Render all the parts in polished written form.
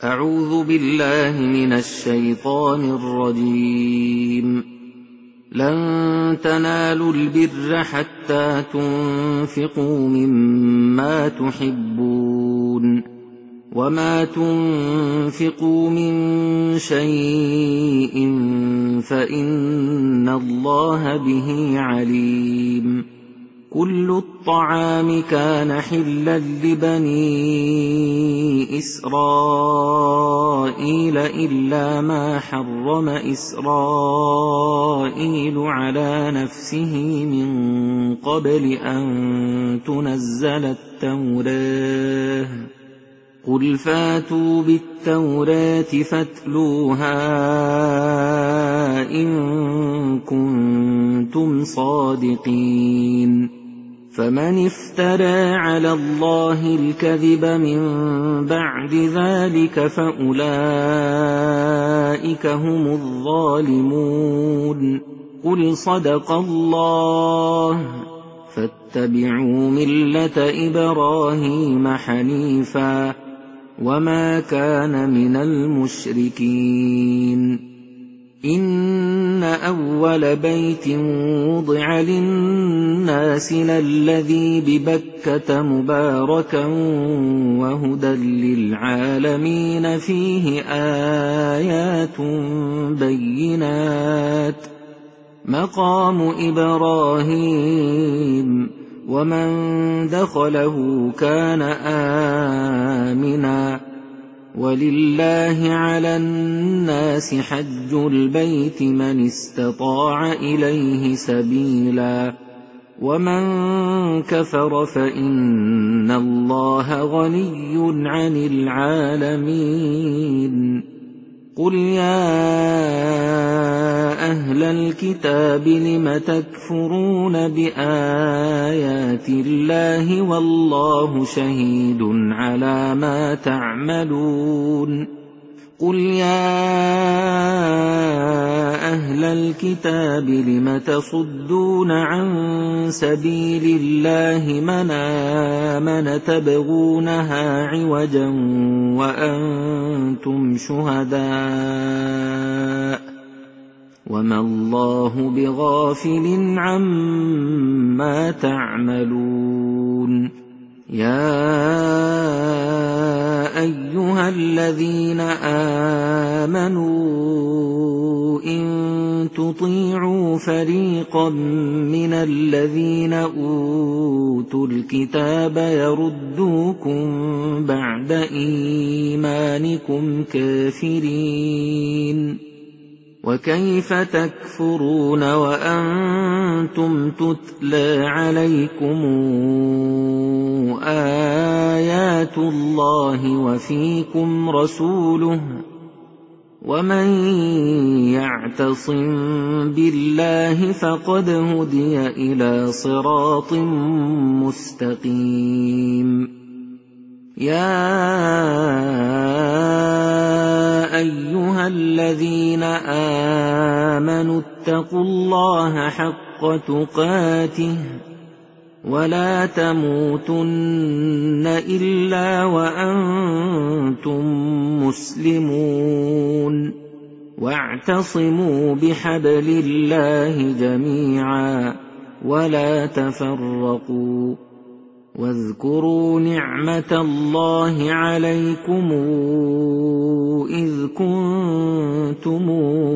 أعوذ بالله من الشيطان الرجيم. لن تنالوا البر حتى تنفقوا مما تحبون وما تنفقوا من شيء فإن الله به عليم. كل الطعام كان حلا لبني إسرائيل إلا ما حرم إسرائيل على نفسه من قبل أن تنزل التوراة. قل فاتوا بالتوراة فاتلوها إن كنتم صادقين. فمن افترى على الله الكذب من بعد ذلك فأولئك هم الظالمون. قل صدق الله فاتبعوا ملة إبراهيم حنيفا وما كان من المشركين. إن أول بيت وضع للناس للذي ببكة مباركا وهدى للعالمين فيه آيات بينات مقام إبراهيم ومن دخله كان آمنا. ولله على الناس حج البيت من استطاع إليه سبيلا ومن كفر فإن الله غني عن العالمين. قل يا أهل الكتاب لم تكفرون بآيات الله والله شهيد على ما تعملون. قل يا أهل الكتاب لم تصدون عن سبيل الله من آمن تبغونها عوجا وأنتم شهداء وما الله بغافل عما تعملون. يا أيها الذين آمنوا إن تطيعوا فريقا من الذين أوتوا الكتاب يردوكم بعد إيمانكم كافرين. وكيف تكفرون وأنتم تتلى عليكم آيات الله وفيكم رسوله ومن يعتصم بالله فقد هدي إلى صراط مستقيم. يا أيها الذين آمنوا اتقوا الله حق تقاته ولا تموتن إلا وأنتم مسلمون. واعتصموا بحبل الله جميعا ولا تفرقوا. واذكروا نعمة الله عليكم إذ كنتم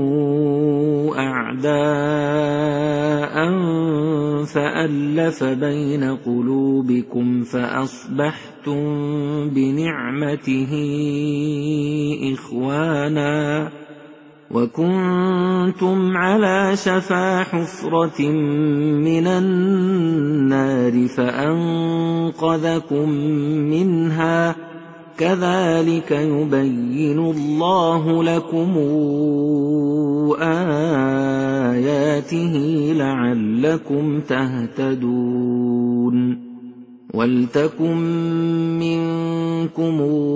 أعداء فألف بين قلوبكم فأصبحتم بنعمته إخوانا وكنتم على شفا حفرة من النار فأنقذكم منها. كذلك يبين الله لكم آياته لعلكم تهتدون. ولتكن منكم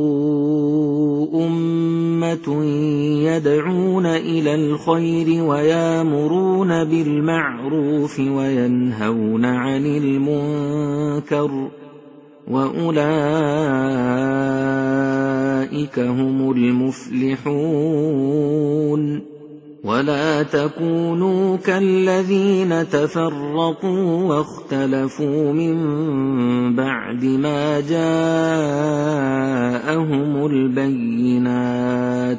أمة يدعون إلى الخير ويامرون بالمعروف وينهون عن المنكر وأولئك أولئك هم المفلحون ولا تكونوا كالذين تفرقوا واختلفوا من بعد ما جاءهم البينات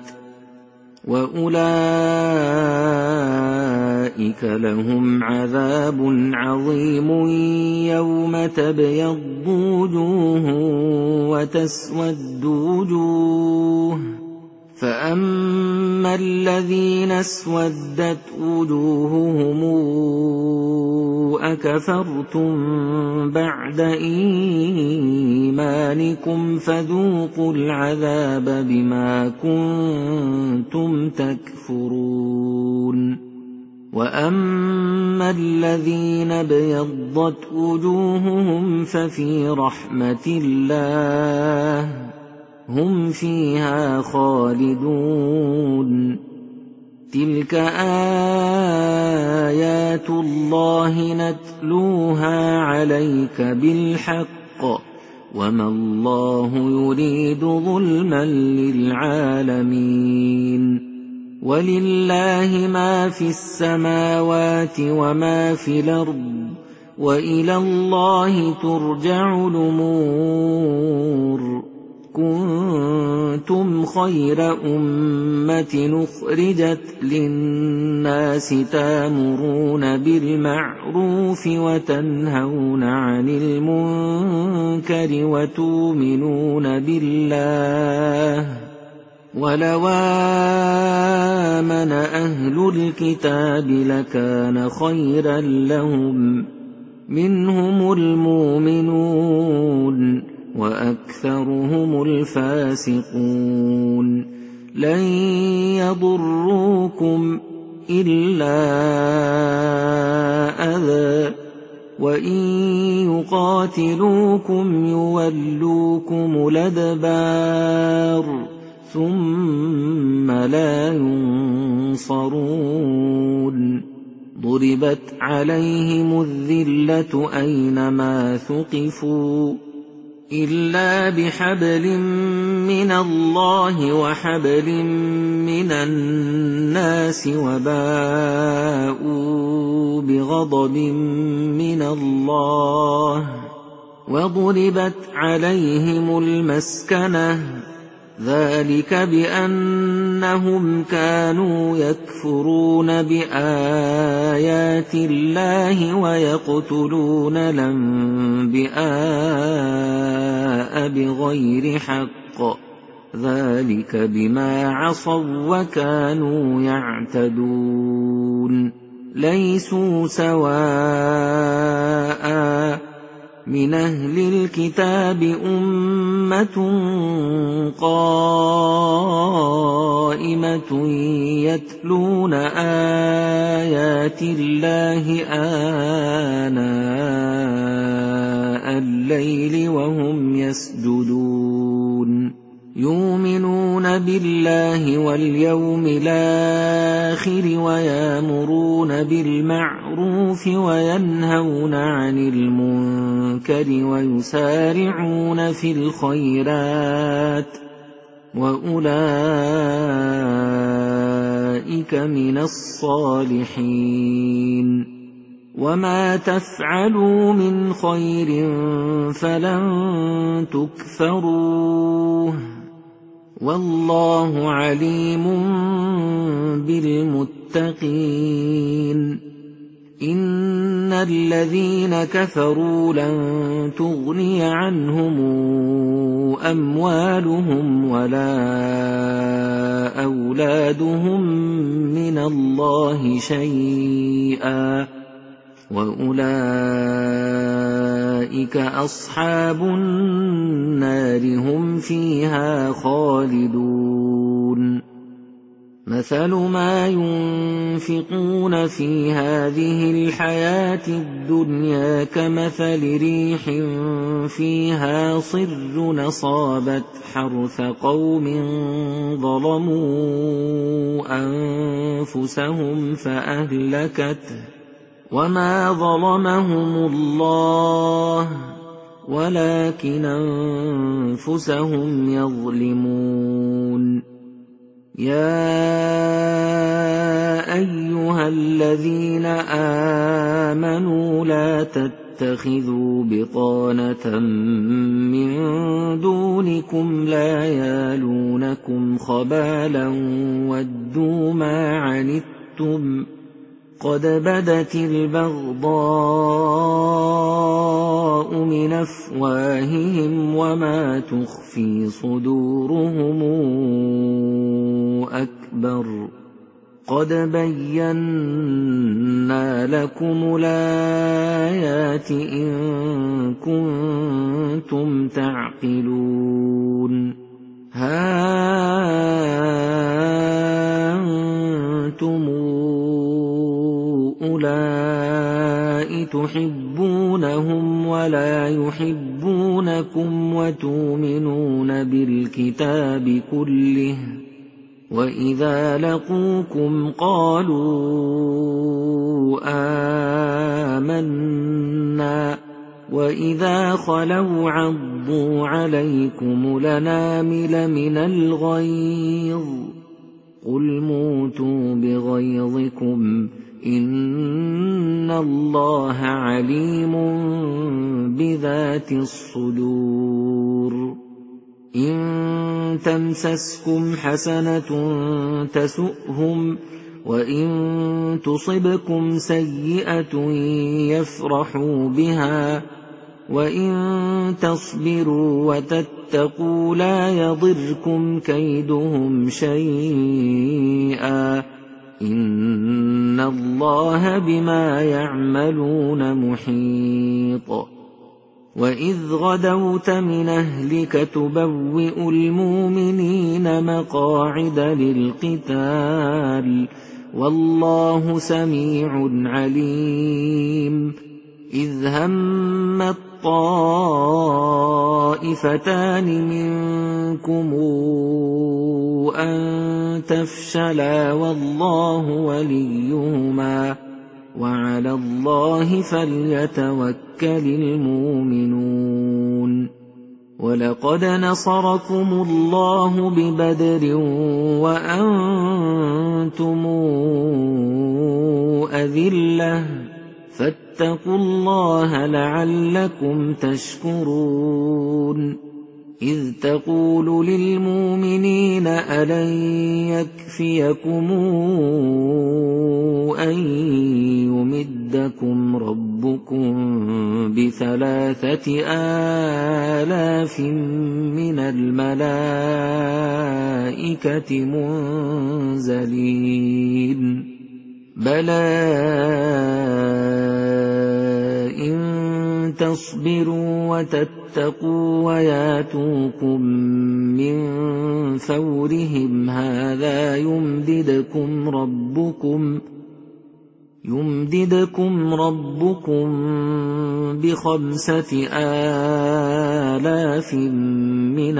وأولئك لهم عذاب عظيم يوم تبيض وجوه وتسود وجوه فأما الذين اسودت وجوههم أكفرتم بعد إيمانكم فذوقوا العذاب بما كنتم تكفرون وأما الذين ابيضت وجوههم ففي رحمة الله هم فيها خالدون تلك آيات الله نتلوها عليك بالحق وما الله يريد ظلما للعالمين ولله ما في السماوات وما في الأرض وإلى الله ترجع الأمور كنتم خير أمة أخرجت للناس تأمرون بالمعروف وتنهون عن المنكر وتؤمنون بالله ولو آمن أهل الكتاب لكان خيرا لهم منهم المؤمنون وأكثرهم الفاسقون لن يضروكم إلا أذى وإن يقاتلوكم يولوكم الأدبار ثم لا ينصرون ضربت عليهم الذلة أينما ثقفوا إلا بحبل من الله وحبل من الناس وباءوا بغضب من الله وضربت عليهم المسكنة ذلك بأنهم كانوا يكفرون بآيات الله ويقتلون الأنبياء بغير حق ذلك بما عصوا وكانوا يعتدون ليسوا سواء من أهل الكتاب أمة قائمة يتلون آيات الله آناء الليل وهم يسجدون يؤمنون بالله واليوم الآخر ويأمرون بالمعروف وينهون عن المنكر ويسارعون في الخيرات وأولئك من الصالحين وما تفعلوا من خير فلن تكفروه والله عليم بالمتقين إن الذين كفروا لن تغني عنهم أموالهم ولا أولادهم من الله شيئا وأولئك أصحاب النار هم فيها خالدون مثل ما ينفقون في هذه الحياة الدنيا كمثل ريح فيها صر أصابت حرث قوم ظلموا أنفسهم فأهلكته وما ظلمهم الله ولكن أنفسهم يظلمون يا أيها الذين آمنوا لا تتخذوا بطانة من دونكم لا يالونكم خبالا ودوا ما عنتم قد بدت البغضاء من أفواههم وما تخفي صدورهم أكبر قد بينا لكم الآيات إن كنتم تعقلون ها أنتم أولئك تحبونهم ولا يحبونكم وتؤمنون بالكتاب كله وإذا لقوكم قالوا آمنا وإذا خلوا عضوا عليكم الأنامل من الغيظ قل موتوا بغيظكم إن الله عليم بذات الصدور إن تمسسكم حسنة تسؤهم وإن تصبكم سيئة يفرحوا بها وإن تصبروا وتتقوا لا يضركم كيدهم شيئا إن الله بما يعملون محيط وإذ غدوت من أهلك تبوئ المؤمنين مقاعد للقتال والله سميع عليم إذ هم الطائفتان منكم أن تفشلا والله وليهما وعلى الله فليتوكل المؤمنون ولقد نصركم الله ببدر وأنتم أذلة فاتقوا الله لعلكم تشكرون إذ تقول للمؤمنين ألن يكفيكم أن يمدكم ربكم ب3,000 من الملائكة منزلين بلى إن تصبروا وتتقوا وياتوكم من فورهم هذا يمددكم ربكم ب5,000 من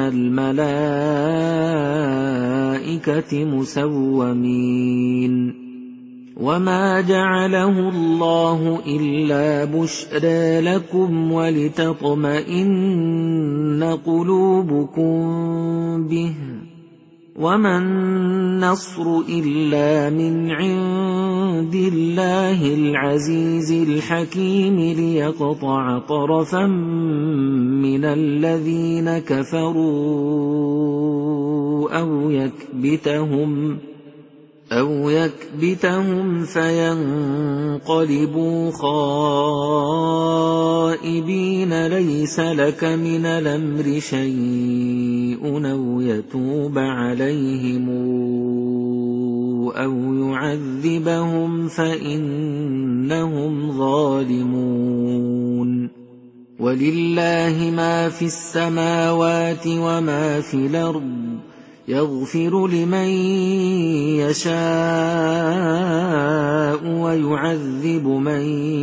الملائكة مسومين وما جعله الله إلا بشرى لكم ولتطمئن قلوبكم به وما النصر إلا من عند الله العزيز الحكيم ليقطع طرفا من الذين كفروا أو يكبتهم فينقلبوا خائبين ليس لك من الأمر شيء أو يتوب عليهم أو يعذبهم فإنهم ظالمون ولله ما في السماوات وما في الأرض يغفر لمن يشاء ويعذب من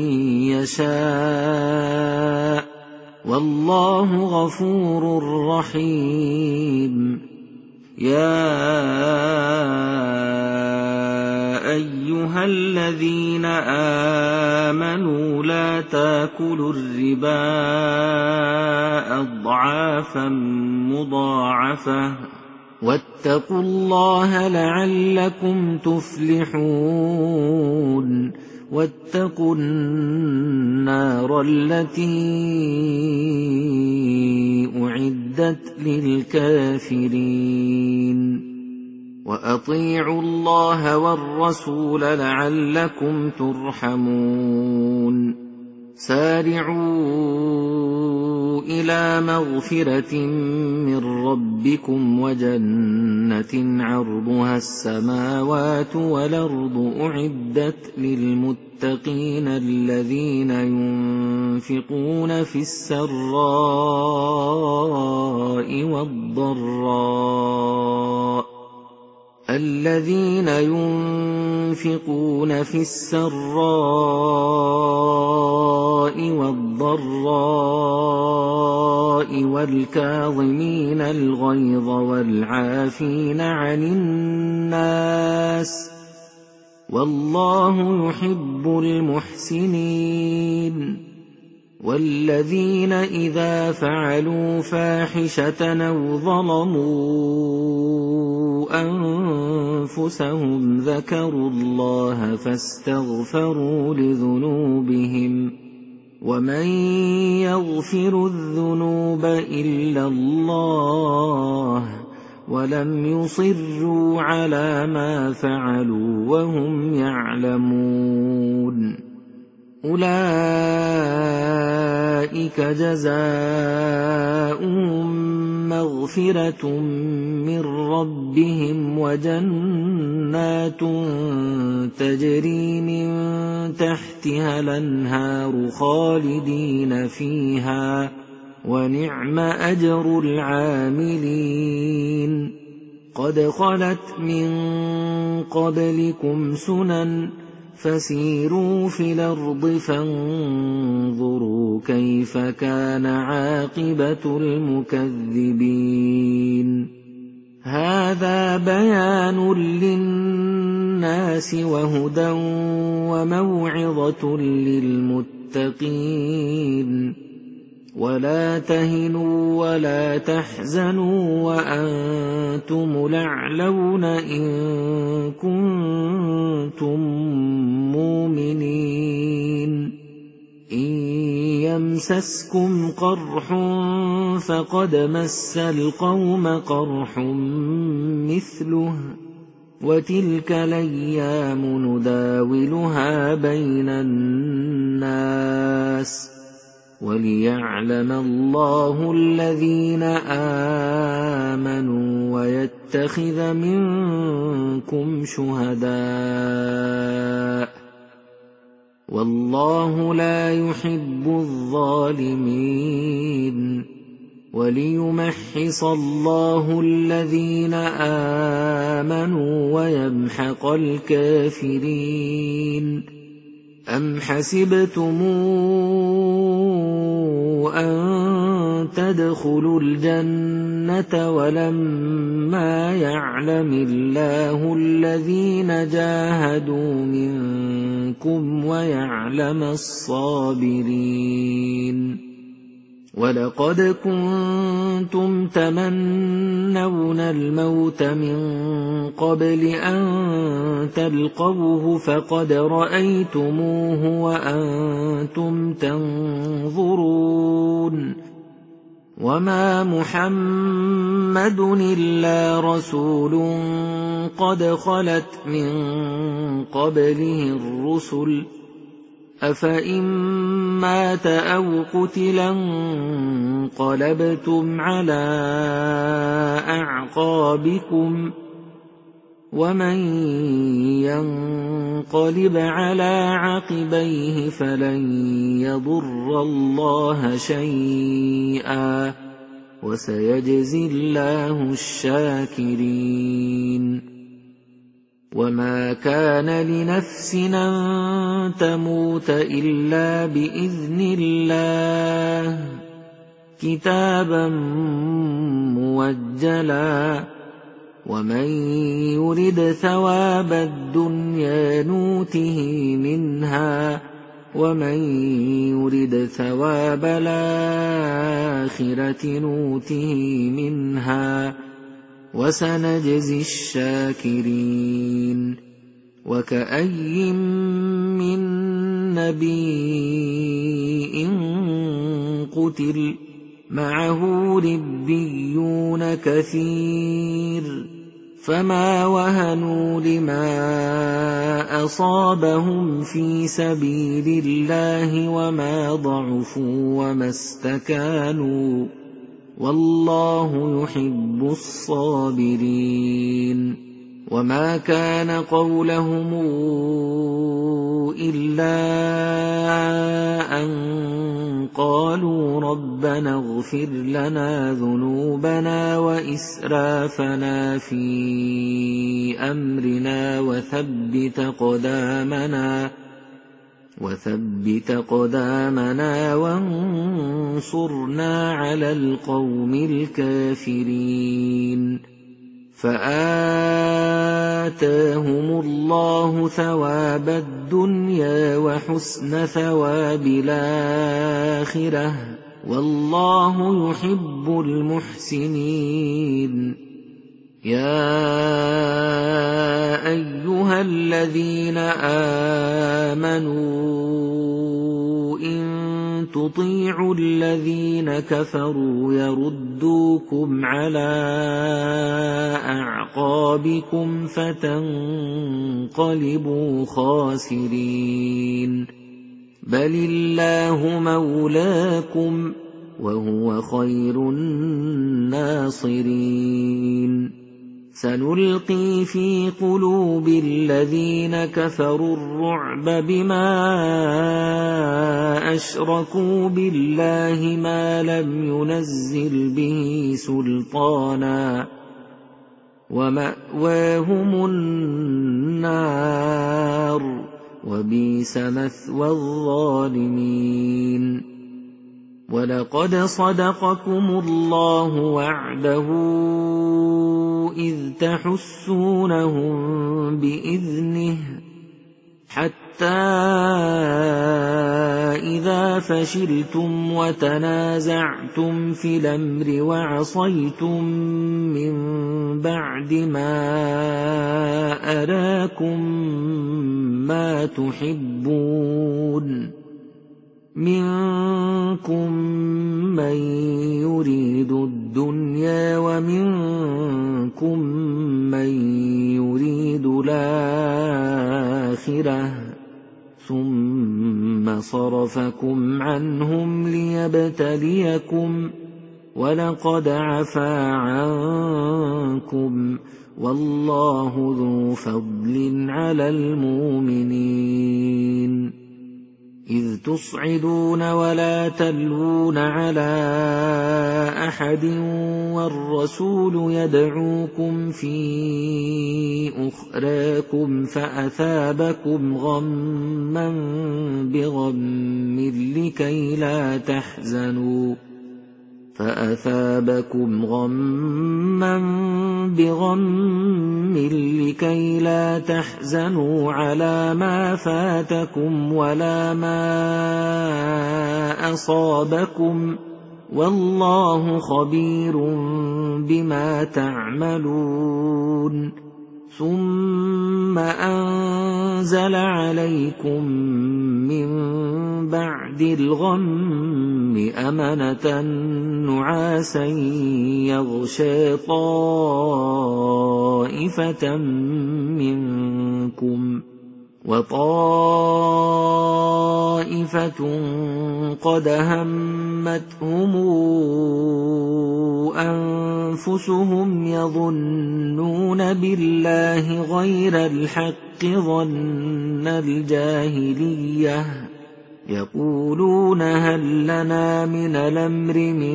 يشاء والله غفور رحيم يا أيها الذين آمنوا لا تاكلوا الربا أضعافا مضاعفة واتقوا الله لعلكم تفلحون واتقوا النار التي أعدت للكافرين وأطيعوا الله والرسول لعلكم ترحمون سارعوا إلى مغفرة من ربكم وجنة عرضها السماوات والأرض أعدت للمتقين الذين ينفقون في السراء والضراء والكاظمين الغيظ والعافين عن الناس والله يحب المحسنين والذين إذا فعلوا فاحشة أو ظلموا أنفسهم ذكروا الله فاستغفروا لذنوبهم ومن يغفر الذنوب إلا الله ولم يصروا على ما فعلوا وهم يعلمون أولئك جزاؤهم مغفرة من ربهم وجنات تجري من تحتها الأنهار خالدين فيها ونعم أجر العاملين قد خلت من قبلكم سنن فسيروا في الأرض فانظروا كيف كان عاقبة المكذبين هذا بيان للناس وهدى وموعظة للمتقين ولا تهنوا ولا تحزنوا وأنتم الأعلون إن كنتم مؤمنين إن يمسسكم قرح فقد مس القوم قرح مثله وتلك الأيام نداولها بين الناس وليعلم الله الذين آمنوا ويتخذ منكم شهداء والله لا يحب الظالمين وليمحص الله الذين آمنوا ويمحق الكافرين أم حسبتم أن تدخلوا الجنة ولما يعلم الله الذين جاهدوا منكم ويعلم الصابرين ولقد كنتم تمنون الموت من قبل أن تلقوه فقد رأيتموه وأنتم تنظرون وما محمد إلا رسول قد خلت من قبله الرسل أفإن مات أو قتلا انقلبتم على أعقابكم ومن ينقلب على عقبيه فلن يضر الله شيئا وسيجزي الله الشاكرين وما كان لنفس أن تموت إلا بإذن الله كتابا موجلا ومن يرد ثواب الدنيا نوته منها ومن يرد ثواب الآخرة نوته منها وسنجزي الشاكرين وكأي من نبي قتل معه ربيون كثير فما وهنوا لما أصابهم في سبيل الله وما ضعفوا وما استكانوا والله يحب الصابرين وما كان قولهم إلا أن قالوا ربنا اغفر لنا ذنوبنا وإسرافنا في أمرنا وثبت قدامنا وانصرنا على القوم الكافرين فآتاهم الله ثواب الدنيا وحسن ثواب الآخرة والله يحب المحسنين يا أيها الذين آمنوا إن تطيعوا الذين كفروا يردوكم على أعقابكم فتنقلبوا خاسرين بل الله مولاكم وهو خير الناصرين سنلقي في قلوب الذين كفروا الرعب بما أشركوا بالله ما لم ينزل به سلطانا ومأواهم النار وبئس مثوى الظالمين ولقد صدقكم الله وعده إذ تحسونهم بإذنه حتى إذا فشلتم وتنازعتم في الأمر وعصيتم من بعد ما أراكم ما تحبون منكم من يريد الدنيا ومنكم من يريد الآخرة ثم صرفكم عنهم ليبتليكم ولقد عفا عنكم والله ذو فضل على المؤمنين إذ تصعدون ولا تلوون على أحد والرسول يدعوكم في أخراكم فأثابكم غما بغم لكي لا تحزنوا على ما فاتكم ولا ما أصابكم والله خبير بما تعملون ثم أنزل عليكم من بعد الغم أمنة نعاسا يغشى طائفة منكم وطائفة قد همتهم أنفسهم يظنون بالله غير الحق ظن الجاهلية يقولون هل لنا من الأمر من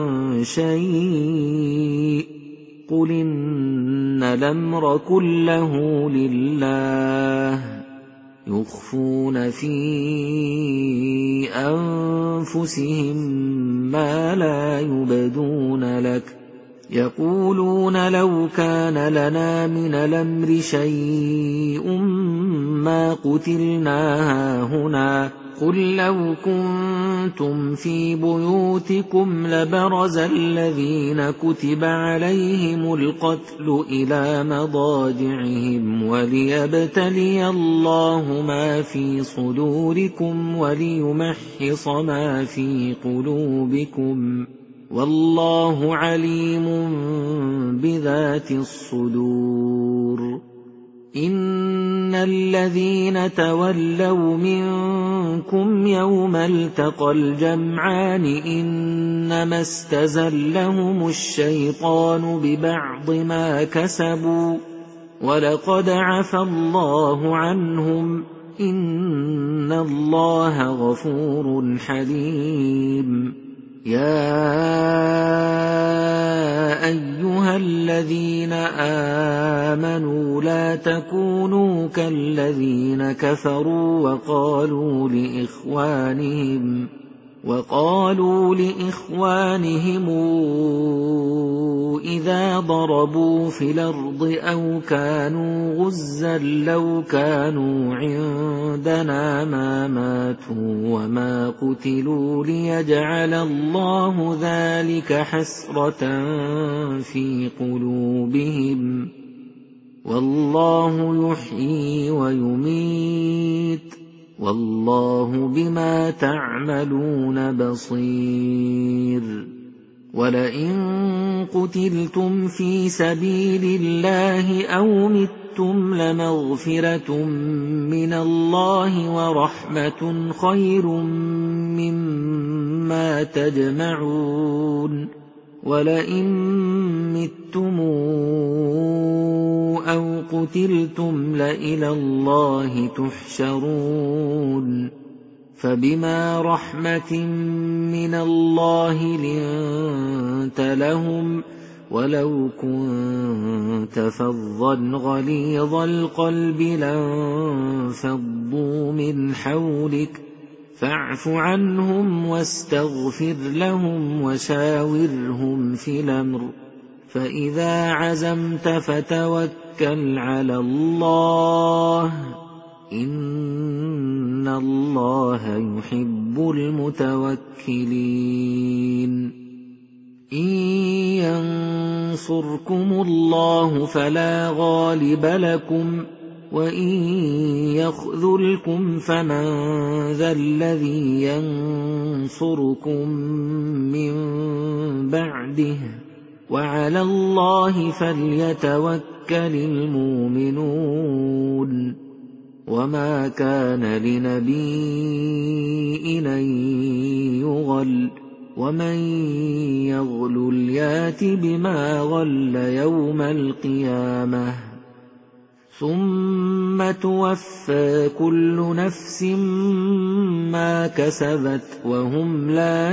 شيء قل إن الأمر كله لله يخفون في أنفسهم ما لا يبدون لك يقولون لو كان لنا من الأمر شيء ما قتلنا هاهنا قل لو كنتم في بيوتكم لبرز الذين كتب عليهم القتل إلى مضاجعهم وليبتلي الله ما في صدوركم وليمحص ما في قلوبكم والله عليم بذات الصدور إن الذين تولوا منكم يوم التقى الجمعان إنما استزلهم الشيطان ببعض ما كسبوا ولقد عفى الله عنهم إن الله غفور حليم يا أيها الذين آمنوا لا تكونوا كالذين كفروا وقالوا لإخوانهم إذا ضربوا في الأرض أو كانوا غزا لو كانوا عندنا ما ماتوا وما قتلوا ليجعل الله ذلك حسرة في قلوبهم والله يحيي ويميت والله بما تعملون بصير ولئن قتلتم في سبيل الله أو متم لمغفرة من الله ورحمة خير مما تجمعون ولئن متم أو قتلتم لإلى الله تحشرون فبما رحمة من الله لنت لهم ولو كنت فظا غليظ القلب لانفضوا من حولك فاعف عنهم واستغفر لهم وشاورهم في الأمر فإذا عزمت فتوكل على الله إن الله يحب المتوكلين إن ينصركم الله فلا غالب لكم وإن يخذلكم فمن ذا الذي ينصركم من بعده وعلى الله فليتوكل المؤمنون وما كان لنبي أن يغل ومن يغلل يات بما غل يوم القيامة ثم توفى كل نفس ما كسبت وهم لا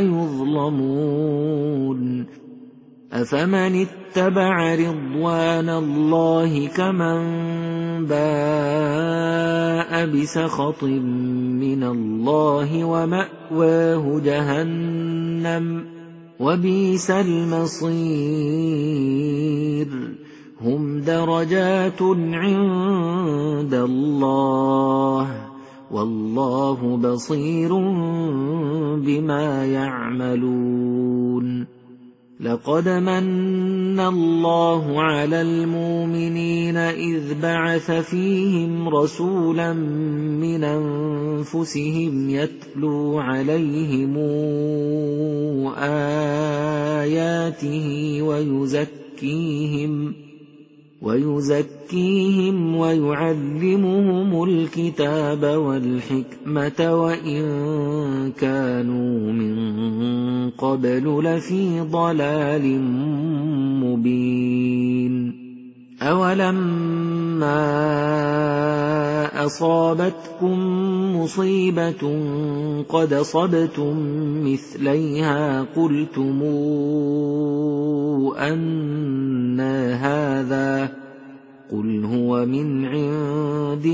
يظلمون أفمن اتبع رضوان الله كمن باء بسخط من الله ومأواه جهنم وبئس المصير هم درجات عند الله والله بصير بما يعملون لقد من الله على المؤمنين إذ بعث فيهم رسولا من أنفسهم يتلو عليهم آياته ويزكيهم ويعلمهم الكتاب والحكمة وإن كانوا من قبل لفي ضلال مبين أولما أصابتكم مصيبة قد أصبتم مثليها قلتم أنى هذا قل هو من عند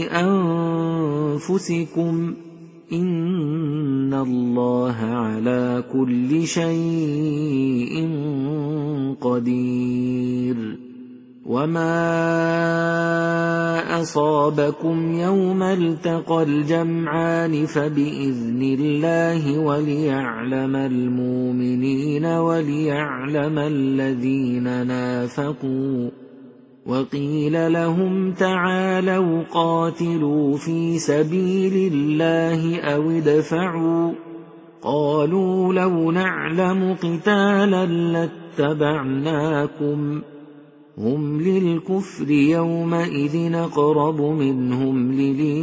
أنفسكم إن الله على كل شيء قدير وما أصابكم يوم التقى الجمعان فبإذن الله وليعلم المؤمنين وليعلم الذين نافقوا. وقيل لهم تعالوا قاتلوا في سبيل الله أو ادفعوا، قالوا لو نعلم قتالا لاتبعناكم، هم للكفر يومئذ أقرب منهم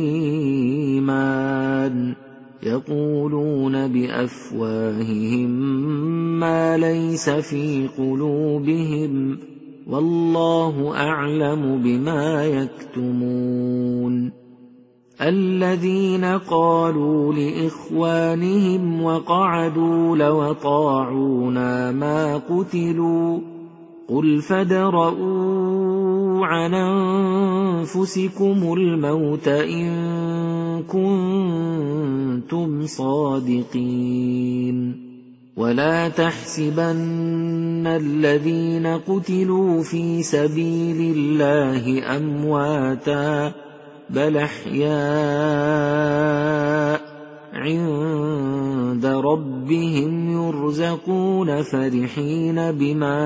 للإيمان، يقولون بأفواههم ما ليس في قلوبهم، والله أعلم بما يكتمون. الذين قالوا لإخوانهم وقعدوا لو أطاعونا ما قتلوا، قل فادرءوا عن أنفسكم الموت إن كنتم صادقين. ولا تحسبن الذين قتلوا في سبيل الله أمواتا، بل أحياء عند ربهم يرزقون فرحين بما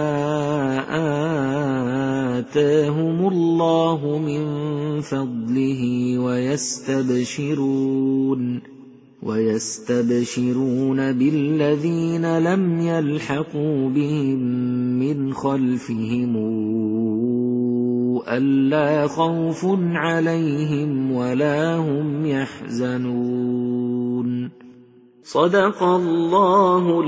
آتاهم الله من فضله ويستبشرون بالذين لم يلحقوا بهم من خلفهم ألا خوف عليهم ولا هم يحزنون. صدق الله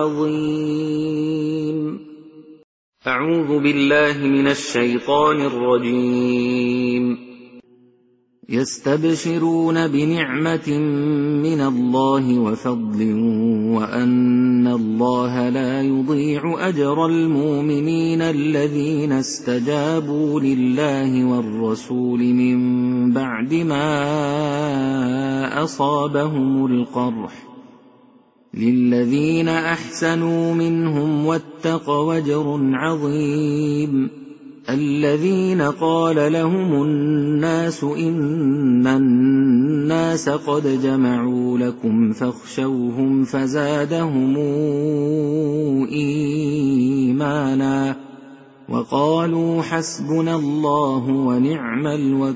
العظيم. أعوذ بالله من الشيطان الرجيم. يستبشرون بنعمة من الله وفضل وأن الله لا يضيع أجر المؤمنين الذين استجابوا لله والرسول من بعد ما أصابهم القرح، للذين أحسنوا منهم واتقوا أجر عظيم. الذين قال لهم الناس إن الناس قد جمعوا لكم فاخشوهم فزادهم إيمانا وقالوا حسبنا الله ونعم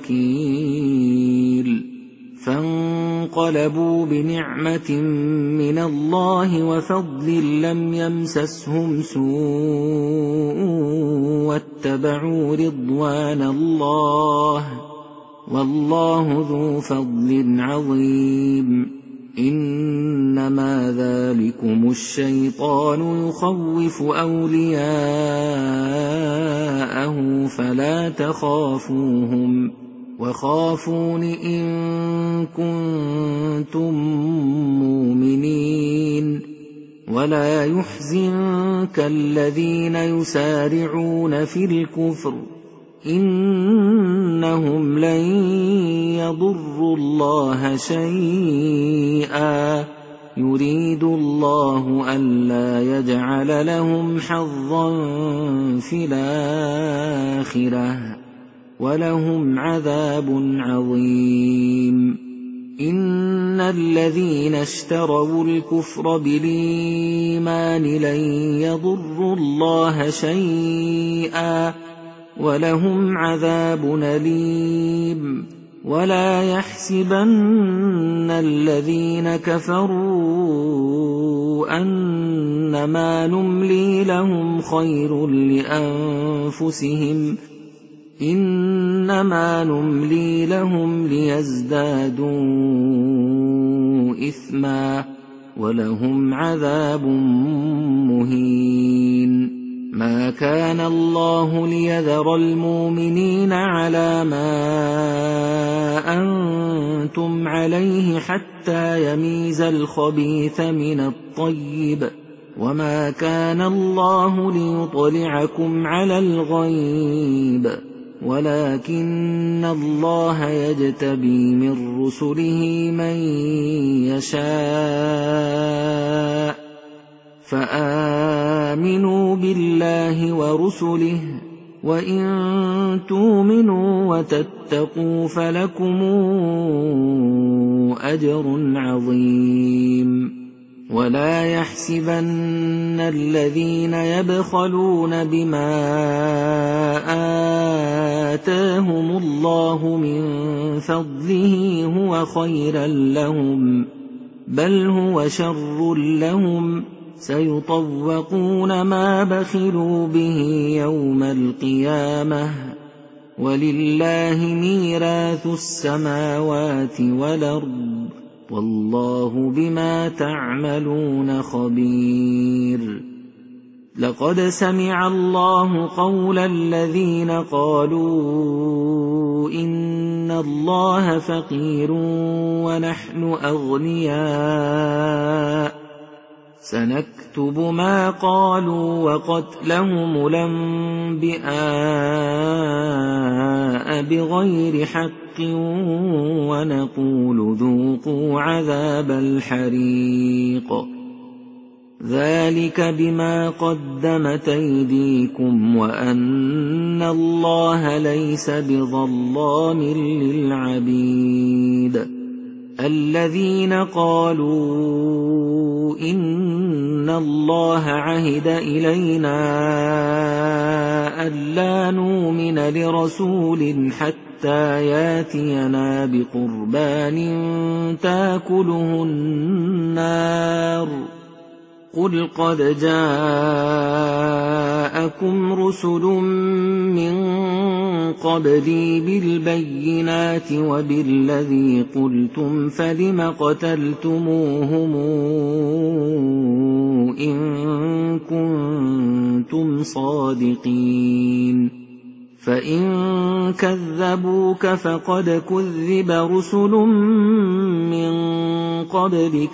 الوكيل. فانقلبوا بنعمة من الله وفضل لم يمسسهم سوء واتبعوا رضوان الله، والله ذو فضل عظيم. إنما ذلكم الشيطان يخوف أولياءه فلا تخافوهم وخافون إن كنتم مؤمنين. ولا يحزنك الذين يسارعون في الكفر، إنهم لن يضروا الله شيئا، يريد الله ألا يجعل لهم حظا في الآخرة، ولهم عذاب عظيم. إن الذين اشتروا الكفر بالإيمان لن يضروا الله شيئا، ولهم عذاب أليم. ولا يحسبن الذين كفروا أنما نملي لهم خير لأنفسهم، إنما نملي لهم ليزدادوا إثما، ولهم عذاب مهين. ما كان الله ليذر المؤمنين على ما أنتم عليه حتى يميز الخبيث من الطيب، وما كان الله ليطلعكم على الغيب، ولكن الله يجتبي من رسله من يشاء. فآمنوا بالله ورسله وإن تؤمنوا وتتقوا فلكم أجر عظيم ولا يحسبن الذين يبخلون بما آتاهم الله من فضله هو خيرا لهم بل هو شر لهم سيطوقون ما بخلوا به يوم القيامة ولله ميراث السماوات والأرض والله بما تعملون خبير لقد سمع الله قول الذين قالوا إن الله فقير ونحن أغنياء سنكتب ما قالوا وقتلهم الأنبياء بغير حق ونقول ذوقوا عذاب الحريق ذلك بما قدمت أيديكم وأن الله ليس بظلام للعبيد الذين قالوا إن الله عهد إلينا ألا نؤمن لرسول حتى ياتينا بقربان تاكله النار قل قد جاءكم رسل من قبلي بالبينات وبالذي قلتم فلم قتلتموهم إن كنتم صادقين فإن كذبوك فقد كذب رسل من قبلك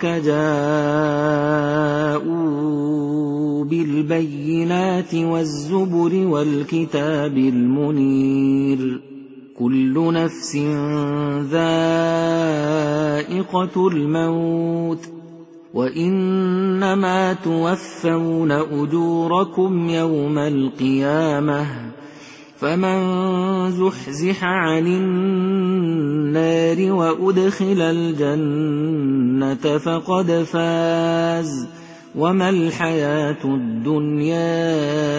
جاءوا بالبينات والزبر والكتاب المنير كل نفس ذائقة الموت وإنما توفون أجوركم يوم القيامة فمن زحزح عن النار وأدخل الجنة فقد فاز وما الحياة الدنيا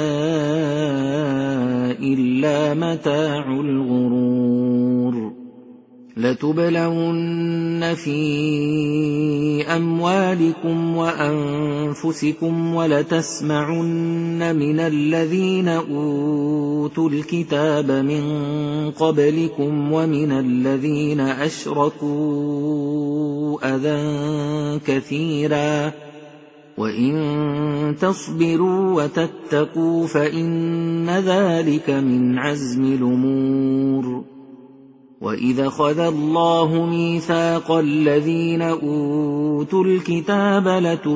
إلا متاع الغرور لتبلون في أموالكم وأنفسكم ولتسمعن من الذين أوتوا الكتاب من قبلكم ومن الذين أشركوا أذى كثيرا وإن تصبروا وتتقوا فإن ذلك من عزم الأمور وإذا أخذ الله ميثاق الذين أوتوا الكتاب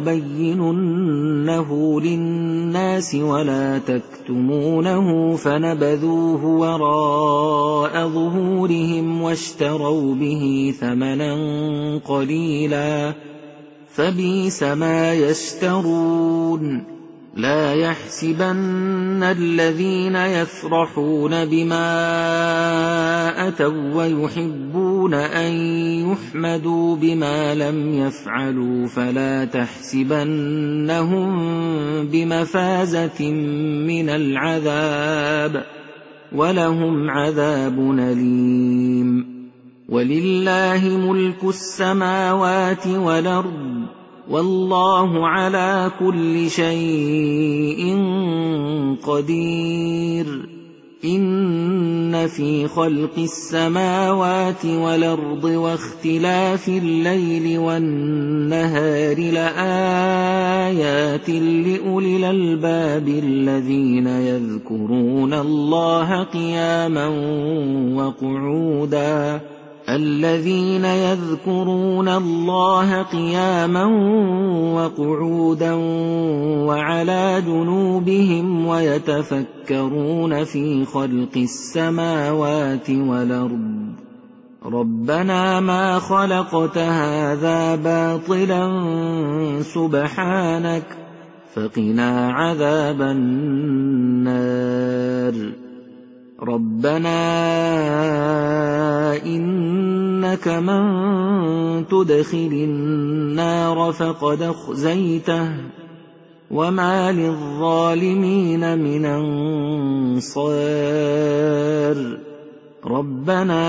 لتبيننه للناس ولا تكتمونه فنبذوه وراء ظهورهم واشتروا به ثمنا قليلا فبئس ما يشترون لا يحسبن الذين يفرحون بما أتوا ويحبون أن يحمدوا بما لم يفعلوا فلا تحسبنهم بمفازة من العذاب ولهم عذاب أليم ولله ملك السماوات والأرض والله على كل شيء قدير إن في خلق السماوات والأرض واختلاف الليل والنهار لآيات لأولي الألباب الذين يذكرون الله قياما وقعودا وعلى جنوبهم ويتفكرون في خلق السماوات والأرض ربنا ما خلقت هذا باطلا سبحانك فقنا عذاب النار ربنا إنك من تدخل النار فقد أخزيته وما للظالمين من أنصار ربنا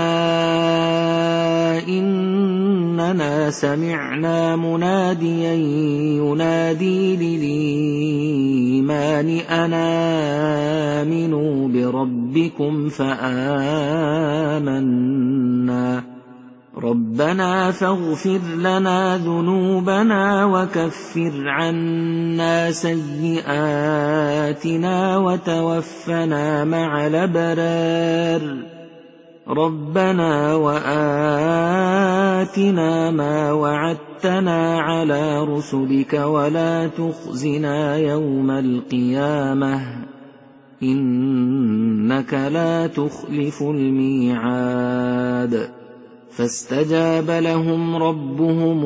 إننا سمعنا مناديا ينادي للإيمان أن آمنوا بربكم فآمنا ربنا فاغفر لنا ذنوبنا وكفر عنا سيئاتنا وتوفنا مع الأبرار ربنا وآتنا ما وعدتنا على رسلك ولا تخزنا يوم القيامة إنك لا تخلف الميعاد فاستجاب لهم ربهم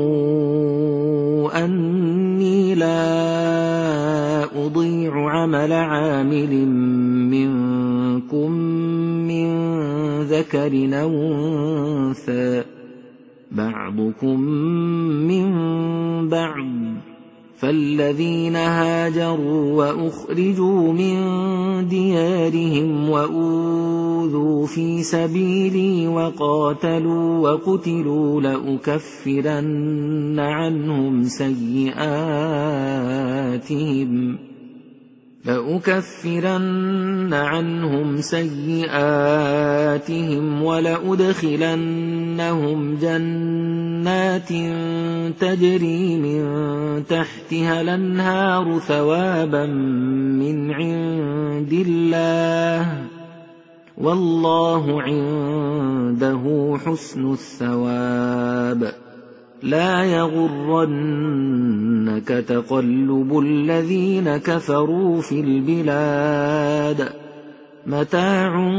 أني لا أضيع عمل عامل منكم من ذكر أو أنثى بعضكم من بعض فالذين هاجروا وأخرجوا من ديارهم وأوذوا في سبيلي وقاتلوا وقتلوا لأكفرن عنهم سيئاتهم ولأدخلنهم جنات تجري من تحتها الأنهار ثوابا من عند الله والله عنده حسن الثواب لا يغرنك تقلب الذين كفروا في البلاد متاع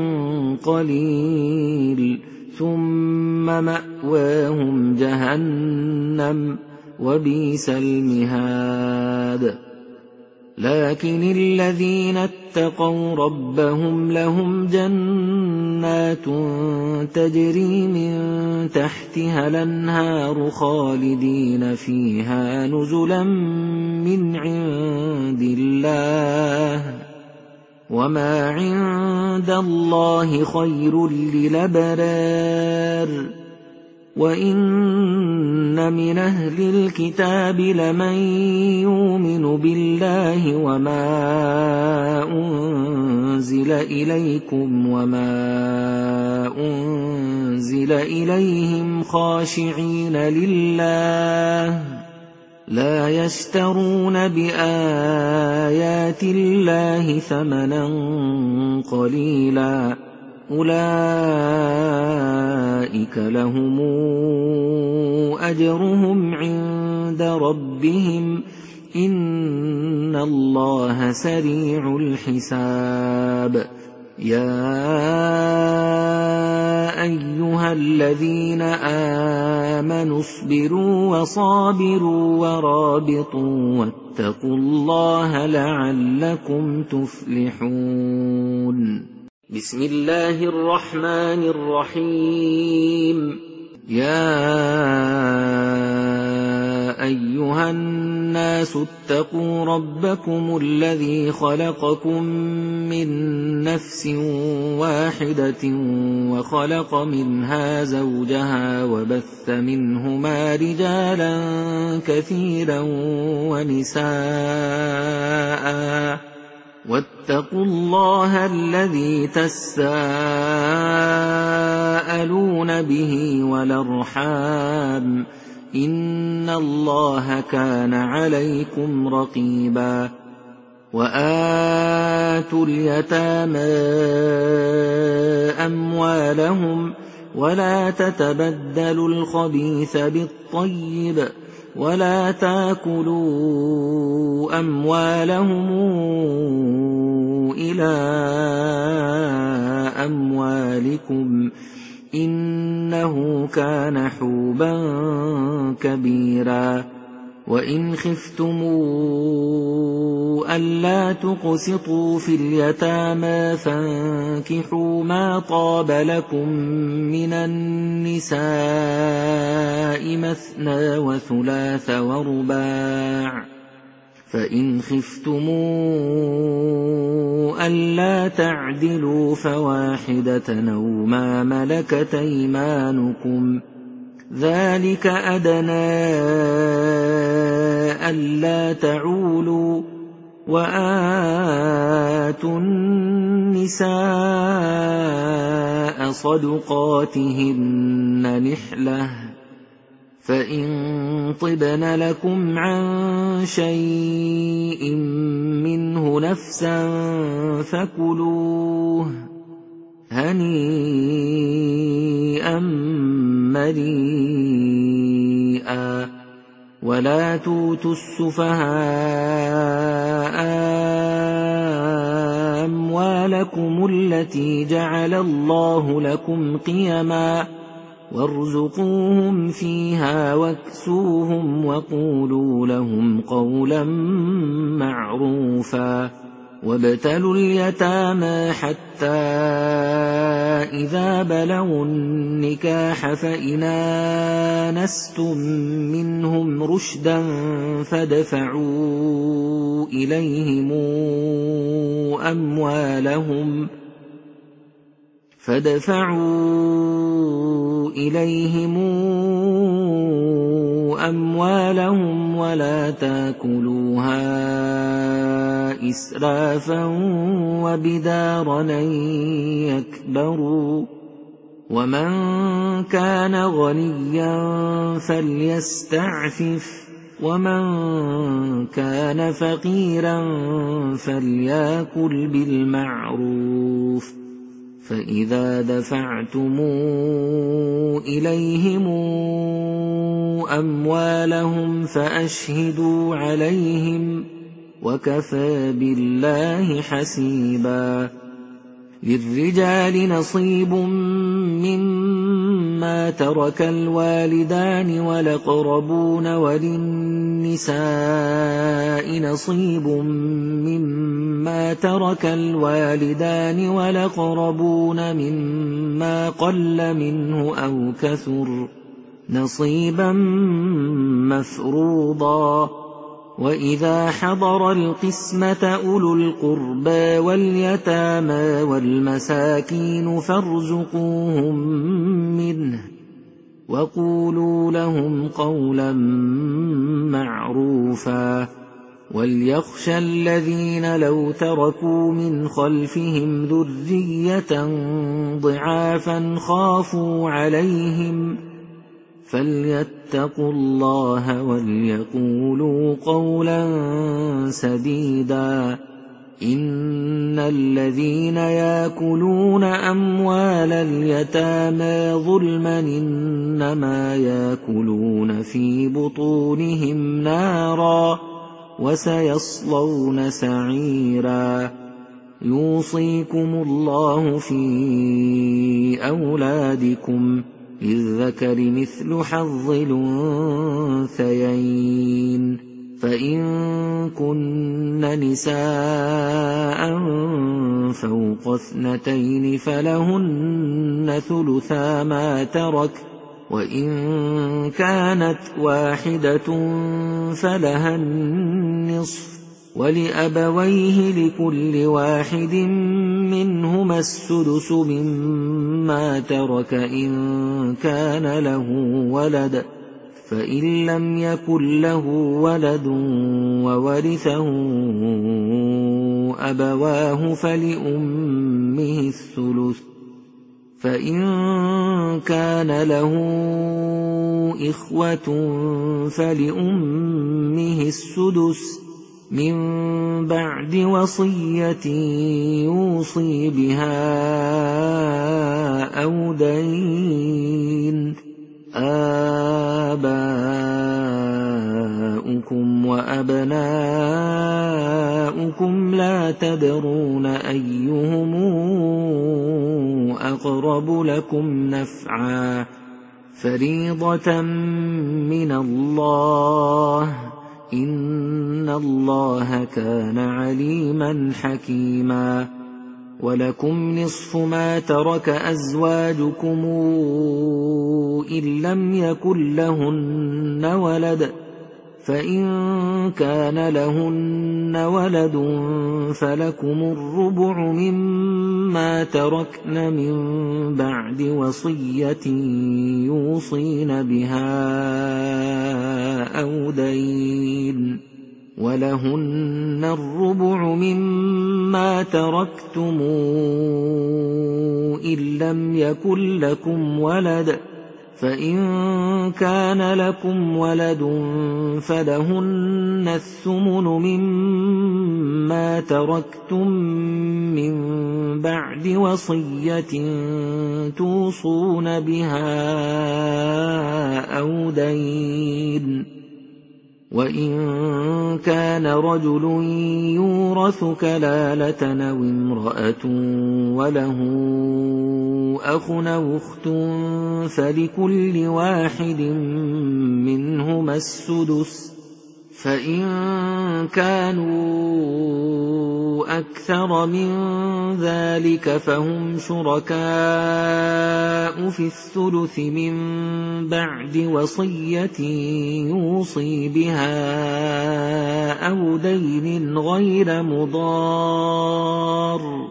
قليل ثم مأواهم جهنم وبئس المهاد لكن الذين اتقوا ربهم لهم جنات تجري من تحتها الأنهار خالدين فيها نزلا من عند الله وما عند الله خير للأبرار وإن من أهل الكتاب لمن يؤمن بالله وما أنزل إليكم وما أنزل إليهم خاشعين لله لا يشترون بآيات الله ثمنا قليلا أولئك لهم أجرهم عند ربهم إن الله سريع الحساب يا أيها الذين آمنوا اصبروا وصابروا ورابطوا واتقوا الله لعلكم تفلحون بسم الله الرحمن الرحيم يا أيها الناس اتقوا ربكم الذي خلقكم من نفس واحدة وخلق منها زوجها وبث منهما رجالا كثيرا ونساء واتقوا الله الذي تساءلون به والأرحام إن الله كان عليكم رقيبا وآتوا اليتامى أموالهم ولا تتبدلوا الخبيث بالطيب ولا تاكلوا أموالهم إلى أموالكم إنه كان حوبا كبيرا وإن خفتم ألا تقسطوا في اليتامى فانكحوا ما طاب لكم من النساء مثنى وثلاث ورباع، فإن خفتم ألا تعدلوا فواحدة أو ما ملكت أيمانكم، ذلك أدنى ألا تعولوا. وآتوا النساء صدقاتهن نحلة، فإن طبن لكم عن شيء منه نفسا فكلوه هنيئا مريئا. ولا توتوا السفهاء أموالكم التي جعل الله لكم قيما وارزقوهم فيها واكسوهم وقولوا لهم قولا معروفا. وابتلوا اليتامى حتى إذا بلغوا النكاح فإن آنستم منهم رشدا فادفعوا إليهم أموالهم ولا تاكلوها إسرافا وبدارا أن يكبروا. ومن كان غنيا فليستعفف، ومن كان فقيرا فليأكل بالمعروف. فإذا دفعتم إليهم أموالهم فأشهدوا عليهم، وكفى بالله حسيبا. للرجال نصيب مما ترك الوالدان والأقربون، وللنساء نصيب مما ترك الوالدان والأقربون مما قل منه أو كثر نصيبا مفروضا. وإذا حضر القسمة أولو القربى واليتامى والمساكين فارزقوهم منه وقولوا لهم قولا معروفا. وليخشى الذين لو تركوا من خلفهم ذرية ضعافا خافوا عليهم فليتقوا الله وليقولوا قولا سديدا. إن الذين يأكلون أموال اليتامى ظلما إنما يأكلون في بطونهم نارا وسيصلون سعيرا. يوصيكم الله في أولادكم للذكر مثل حظ الأنثيين، فإن كن نساء فوق 2 فلهن ثلثا ما ترك، وإن كانت واحدة فلها النصف، ولأبويه لكل واحد منهما السدس مما ترك إن كان له ولد، فإن لم يكن له ولد وورثه أبواه فلأمه الثلث، فإن كان له إخوة فلأمه السدس من بعد وصية يوصي بها أو دين. آباؤكم وأبناؤكم لا تدرون أيهم أقرب لكم نفعا، فريضة من الله إن الله كان عليما حكيما ولكم نصف ما ترك أزواجكم إن لم يكن لهن ولد فإن كان لهن ولد فلكم الربع مما تركن من بعد وصية يوصين بها أو دين ولهن الربع مما تركتم إن لم يكن لكم ولد فإن كان لكم ولد فلهن الثمن مما تركتم من بعد وصية توصون بها أو دين وإن كان رجل يورث كلالة أو امرأة وله أخ أو أخت فلكل واحد منهما السدس فإن كانوا أكثر من ذلك فهم شركاء في الثلث من بعد وصية يوصي بها أو دين غير مضار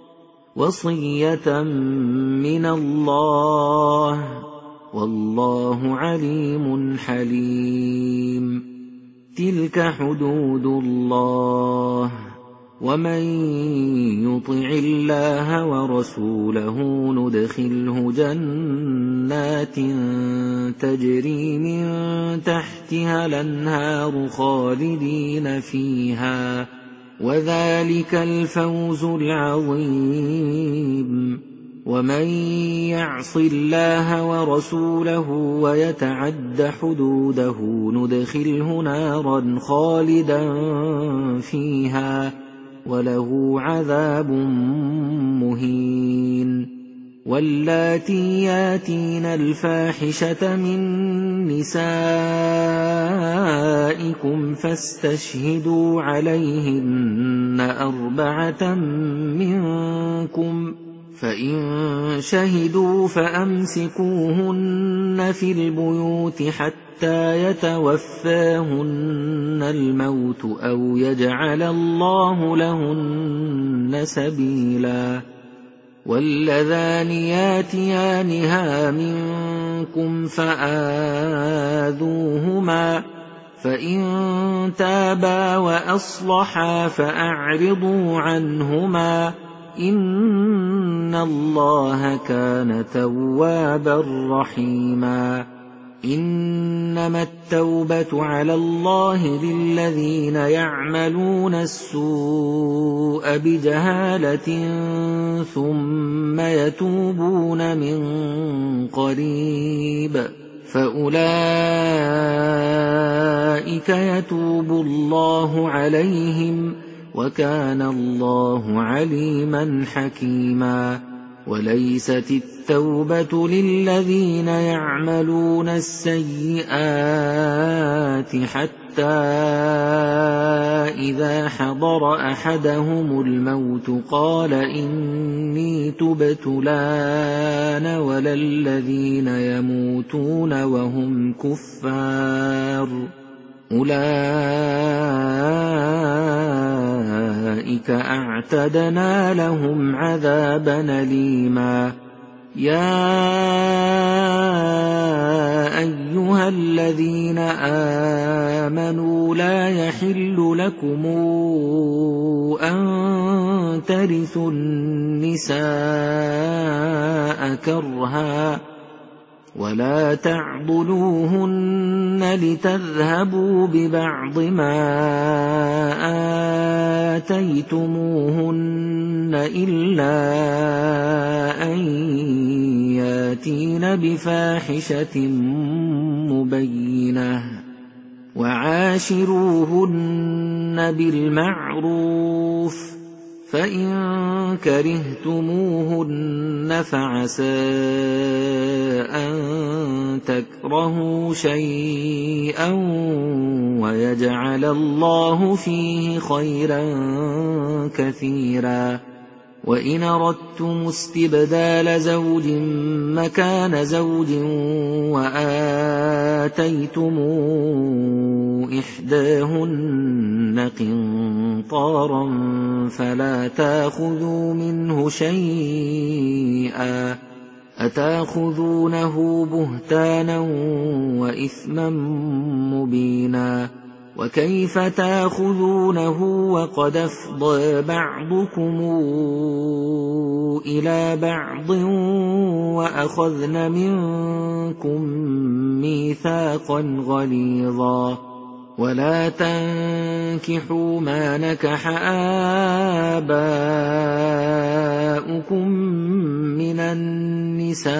وصية من الله والله عليم حليم تلك حدود الله ومن يطع الله ورسوله ندخله جنات تجري من تحتها الأنهار خالدين فيها وذلك الفوز العظيم ومن يعص الله ورسوله ويتعد حدوده ندخله نارا خالدا فيها وله عذاب مهين واللاتي ياتين الفاحشة من نسائكم فاستشهدوا عليهن 4 منكم فإن شهدوا فأمسكوهن في البيوت حتى يتوفاهن الموت أو يجعل الله لهن سبيلا واللذان ياتيانها منكم فآذوهما فإن تابا وأصلحا فأعرضوا عنهما إن الله كان توابا رحيما إنما التوبة على الله للذين يعملون السوء بجهالة ثم يتوبون من قريب فأولئك يتوب الله عليهم وكان الله عليما حكيما وليست التوبة للذين يعملون السيئات حتى إذا حضر أحدهم الموت قال إني تبت الآن ولا الذين يموتون وهم كفار أولئك أعتدنا لهم عذابا أليما يا أيها الذين آمنوا لا يحل لكم أن ترثوا النساء كرها ولا تعضلوهن لتذهبوا ببعض ما آتيتموهن إلا أن ياتين بفاحشة مبينة وعاشروهن بالمعروف فإن كرهتموهن فعسى أن تكرهوا شيئا ويجعل الله فيه خيرا كثيرا وإن أردتم استبدال زوج مكان زوج وآتيتم إحداهن قنطارا فلا تأخذوا منه شيئا أتأخذونه بهتانا وإثما مبينا وكيف تأخذونه وقد أفضى بعضكم إلى بعض وأخذن منكم ميثاقا غليظا ولا تنكحوا ما نكح آباؤكم من النساء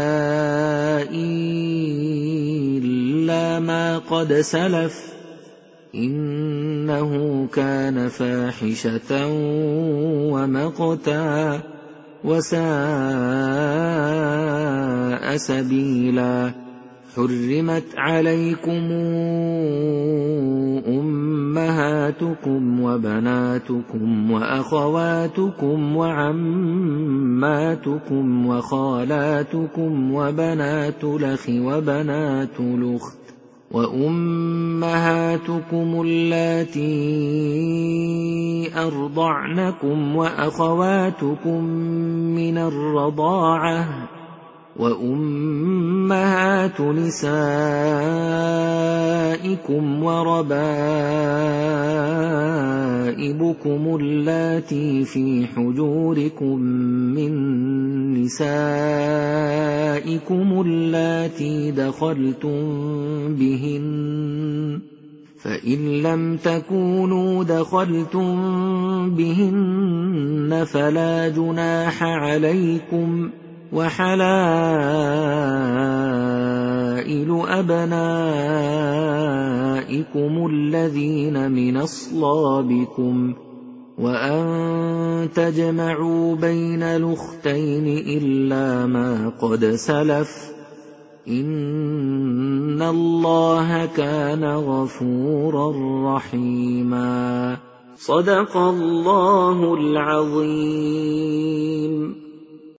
إلا ما قد سلف إنه كان فاحشة ومقتا وساء سبيلا حرمت عليكم أمهاتكم وبناتكم وأخواتكم وعماتكم وخالاتكم وبنات الأخ وبنات الأخت وأمهاتكم اللاتي أرضعنكم وأخواتكم من الرضاعة وأمهات نسائكم وربائبكم اللاتي في حجوركم من نسائكم اللاتي دخلتم بهن فإن لم تكونوا دخلتم بهن فلا جناح عليكم وحلائل أبنائكم الذين من أصلابكم وأن تجمعوا بين الأختين إلا ما قد سلف إن الله كان غفورا رحيما صدق الله العظيم.